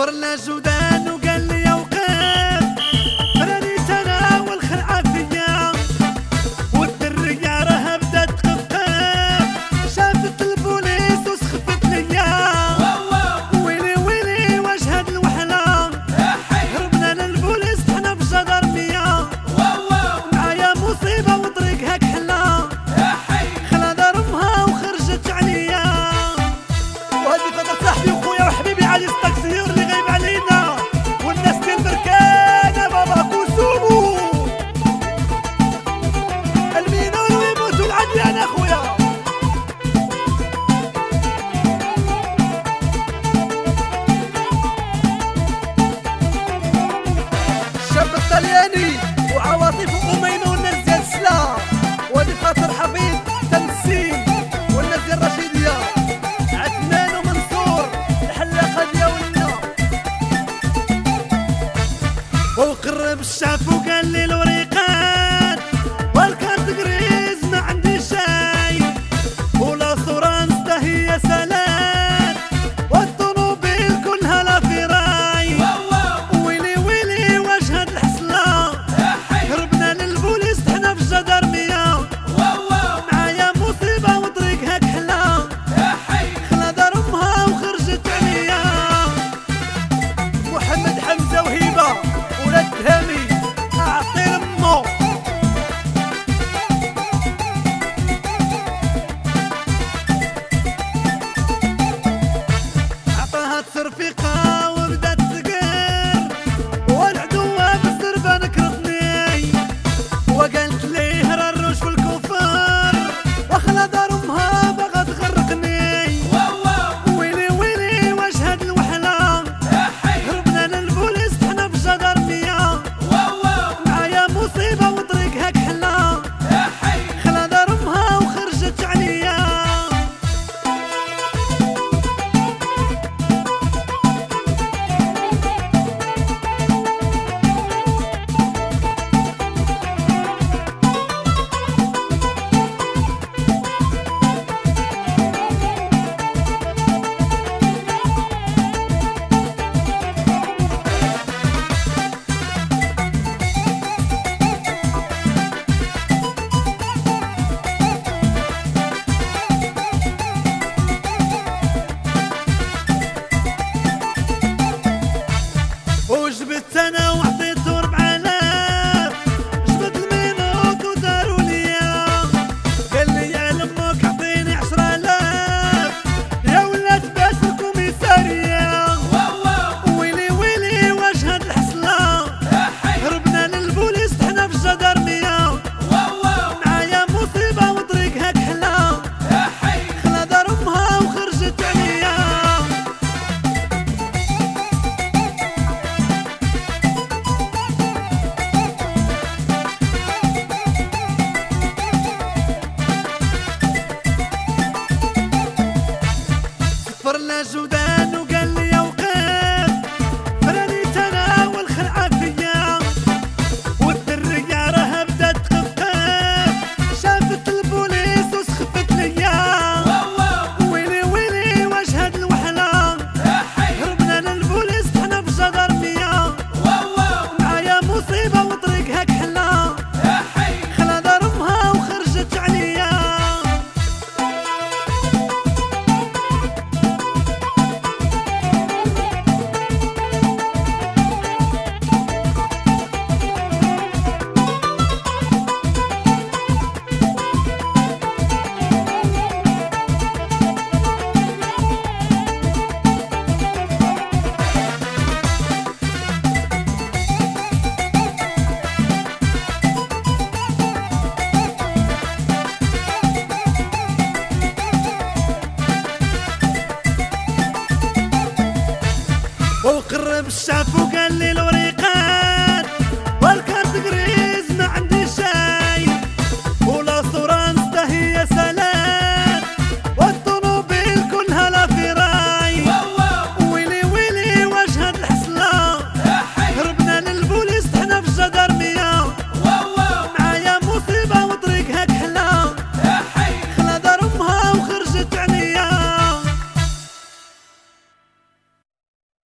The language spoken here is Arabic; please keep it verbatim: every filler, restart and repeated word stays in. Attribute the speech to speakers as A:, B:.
A: صفرنا جودان وقال لي اوقات راني انا والخلعه فيا والدريه راها بدات تخفقف شافت البوليس وسخفت ليا ويلي ويلي واش هاد الوحله هربنا للبوليس حنا في جدرميه معايا مصيبه وطريقها كحله خلا ضربها وخرجت عليا وهذه فتره صاحبي وخويا وحبيبي علي التقصير اللي غايب علينا والناس ديال بركانه بابا كوسومو المينون ويموتوا العديان اخويا الشاب الطلياني وعواطف وأمينو والناس ديال السلا وهذه خاطر حفيظ تمثيل والناس ديال الرشيديه عدنان ومنصور الحلاقه ديالنا وقرب الشاف وقال لي الوريقات والكارت كريز ما عندي شاي ولا صورانس ده هي سلام والطوموبيل كلها لا فراي ويلي ويلي واش هاد الحصله هربنا للبوليس حنا في جدرميه معايا مصيبه وطريقها كحله خلا ضربها وخرجت عليا محمد حمزه وهيبه ولاد هامي اعطي لمو عطاها الترفيقه وبدات تقر والعدوه بالزربه نكرتني وقالت ليه راه الروش في الكفار وخلا ضربها باغا تغرقني ويلي ويلي واش هاد الوحله هربنا للبوليس حنا في جدرميه معايا مصيبه وطريقها كحله خلا ضربها وخرجت عليا وجبت انا وعطيته ربع آلاف جبت المينوط وداروا ليا قال لي يا لمك عطيني عشرة آلاف يا ولات باش الكوميساريه ويلي ويلي واش هاد الحصله هربنا للبوليس حنا في جدرميه معايا مصيبه وطريقها كحله خلا ضربها وخرجت عليا صفرنا جودان وقال لي اوقات راني انا والخلعه فيا والدريه راها بدات تخفقف شافت البوليس وسخفت ليا ويلي ويلي واش هاد الوحله هربنا للبوليس حنا في جدرميه معايا مصيبه وطريقها كحله خلا ضربها وخرجت عليا وقرب الشعب